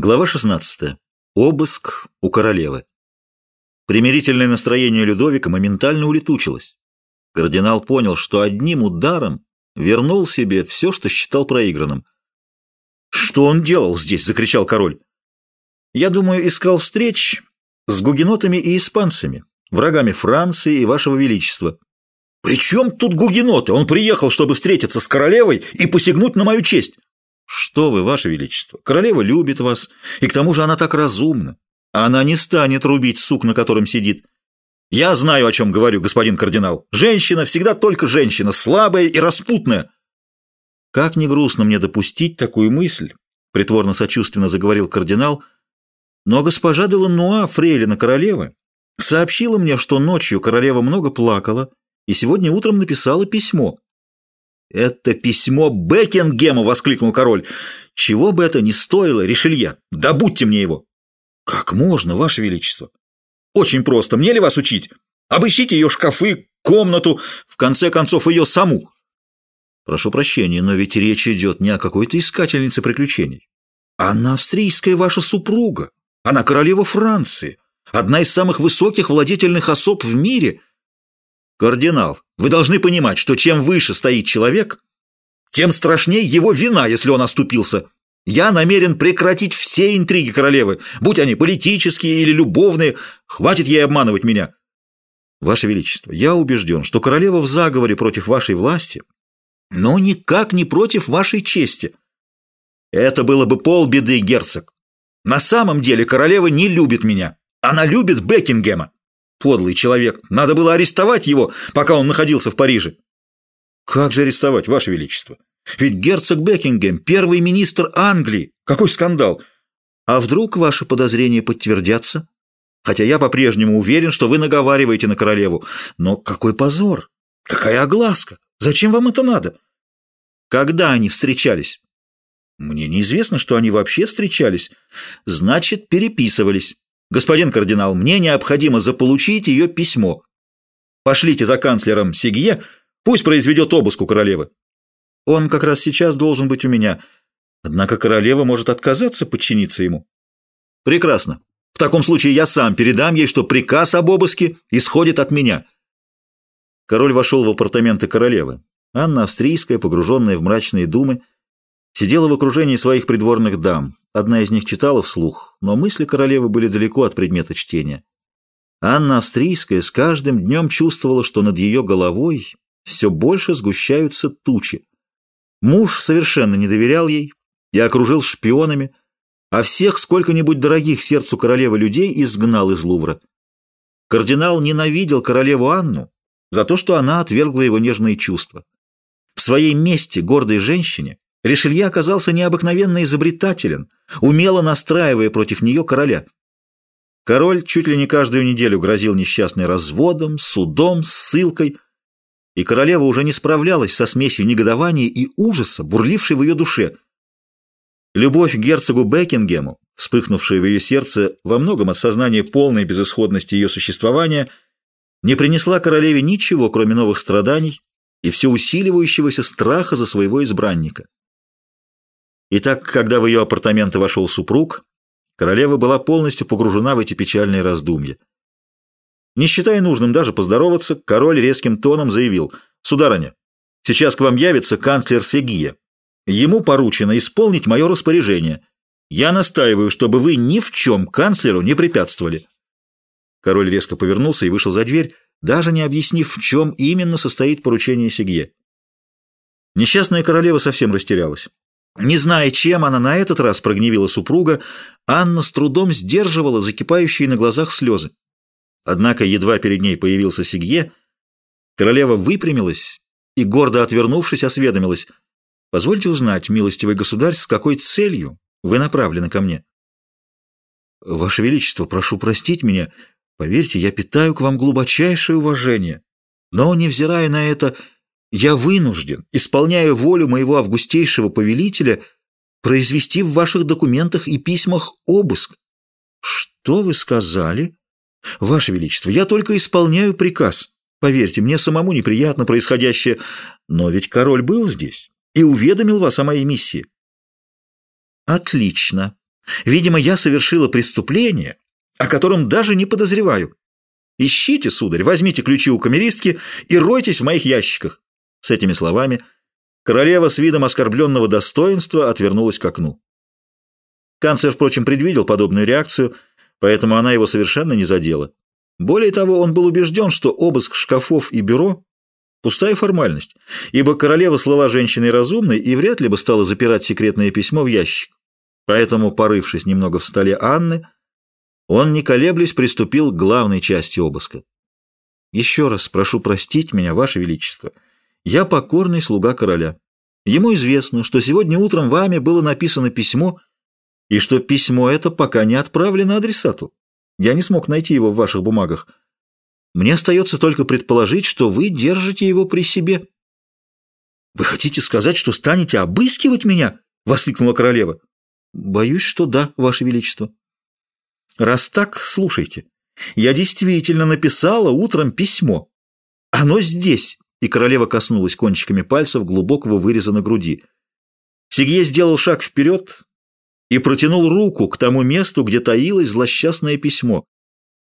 Глава 16. Обыск у королевы. Примирительное настроение Людовика моментально улетучилось. Кардинал понял, что одним ударом вернул себе все, что считал проигранным. «Что он делал здесь?» — закричал король. «Я думаю, искал встреч с гугенотами и испанцами, врагами Франции и вашего величества». «При чем тут гугеноты? Он приехал, чтобы встретиться с королевой и посягнуть на мою честь». «Что вы, ваше величество, королева любит вас, и к тому же она так разумна. Она не станет рубить сук, на котором сидит. Я знаю, о чем говорю, господин кардинал. Женщина всегда только женщина, слабая и распутная». «Как не грустно мне допустить такую мысль», — притворно-сочувственно заговорил кардинал, «но госпожа де Ланнуа, фрейлина королевы, сообщила мне, что ночью королева много плакала и сегодня утром написала письмо». «Это письмо Бекингема!» — воскликнул король. «Чего бы это ни стоило, Ришелье, добудьте мне его!» «Как можно, ваше величество?» «Очень просто. Мне ли вас учить? Обыщите ее шкафы, комнату, в конце концов, ее саму!» «Прошу прощения, но ведь речь идет не о какой-то искательнице приключений. Она австрийская ваша супруга. Она королева Франции, одна из самых высоких владетельных особ в мире». «Кардинал, вы должны понимать, что чем выше стоит человек, тем страшнее его вина, если он оступился. Я намерен прекратить все интриги королевы, будь они политические или любовные. Хватит ей обманывать меня». «Ваше Величество, я убежден, что королева в заговоре против вашей власти, но никак не против вашей чести». «Это было бы полбеды, герцог. На самом деле королева не любит меня. Она любит Бекингема. Подлый человек. Надо было арестовать его, пока он находился в Париже». «Как же арестовать, ваше величество? Ведь герцог Бекингем – первый министр Англии. Какой скандал! А вдруг ваши подозрения подтвердятся? Хотя я по-прежнему уверен, что вы наговариваете на королеву. Но какой позор! Какая огласка! Зачем вам это надо?» «Когда они встречались?» «Мне неизвестно, что они вообще встречались. Значит, переписывались. Господин кардинал, мне необходимо заполучить ее письмо. Пошлите за канцлером Сегье, пусть произведет обыск у королевы. Он как раз сейчас должен быть у меня. Однако королева может отказаться подчиниться ему». «Прекрасно. В таком случае я сам передам ей, что приказ об обыске исходит от меня». Король вошел в апартаменты королевы. Анна Австрийская, погруженная в мрачные думы, сидела в окружении своих придворных дам. Одна из них читала вслух, но мысли королевы были далеко от предмета чтения. Анна Австрийская с каждым днем чувствовала, что над ее головой все больше сгущаются тучи. Муж совершенно не доверял ей и окружил шпионами, а всех сколько-нибудь дорогих сердцу королевы людей изгнал из Лувра. Кардинал ненавидел королеву Анну за то, что она отвергла его нежные чувства. В своей мести гордой женщине Ришелье оказался необыкновенно изобретателен, умело настраивая против нее короля. Король чуть ли не каждую неделю грозил несчастной разводом, судом, ссылкой, и королева уже не справлялась со смесью негодования и ужаса, бурлившей в ее душе. Любовь к герцогу Бекингему, вспыхнувшая в ее сердце во многом от сознания полной безысходности ее существования, не принесла королеве ничего, кроме новых страданий и все усиливающегося страха за своего избранника. Итак, когда в ее апартаменты вошел супруг, королева была полностью погружена в эти печальные раздумья. Не считая нужным даже поздороваться, король резким тоном заявил: «Сударыня, сейчас к вам явится канцлер Сегье. Ему поручено исполнить мое распоряжение. Я настаиваю, чтобы вы ни в чем канцлеру не препятствовали». Король резко повернулся и вышел за дверь, даже не объяснив, в чем именно состоит поручение Сегье. Несчастная королева совсем растерялась. Не зная, чем она на этот раз прогневила супруга, Анна с трудом сдерживала закипающие на глазах слезы. Однако едва перед ней появился Сегье, королева выпрямилась и, гордо отвернувшись, осведомилась: «Позвольте узнать, милостивый государь, с какой целью вы направлены ко мне?» «Ваше Величество, прошу простить меня. Поверьте, я питаю к вам глубочайшее уважение. Но, невзирая на это, я вынужден, исполняя волю моего августейшего повелителя, произвести в ваших документах и письмах обыск». «Что вы сказали?» «Ваше Величество, я только исполняю приказ. Поверьте, мне самому неприятно происходящее, но ведь король был здесь и уведомил вас о моей миссии». «Отлично. Видимо, я совершила преступление, о котором даже не подозреваю. Ищите, сударь, возьмите ключи у камеристки и ройтесь в моих ящиках». С этими словами королева с видом оскорбленного достоинства отвернулась к окну. Канцлер, впрочем, предвидел подобную реакцию, поэтому она его совершенно не задела. Более того, он был убежден, что обыск шкафов и бюро – пустая формальность, ибо королева слыла женщиной разумной и вряд ли бы стала запирать секретное письмо в ящик. Поэтому, порывшись немного в столе Анны, он, не колеблясь, приступил к главной части обыска. «Еще раз прошу простить меня, Ваше Величество. Я покорный слуга короля. Ему известно, что сегодня утром вами было написано письмо, и что письмо это пока не отправлено адресату. Я не смог найти его в ваших бумагах. Мне остается только предположить, что вы держите его при себе». «Вы хотите сказать, что станете обыскивать меня?» — воскликнула королева. «Боюсь, что да, Ваше Величество». «Раз так, слушайте. Я действительно написала утром письмо. Оно здесь», — и королева коснулась кончиками пальцев глубокого выреза на груди. Сегье сделал шаг вперед и протянул руку к тому месту, где таилось злосчастное письмо.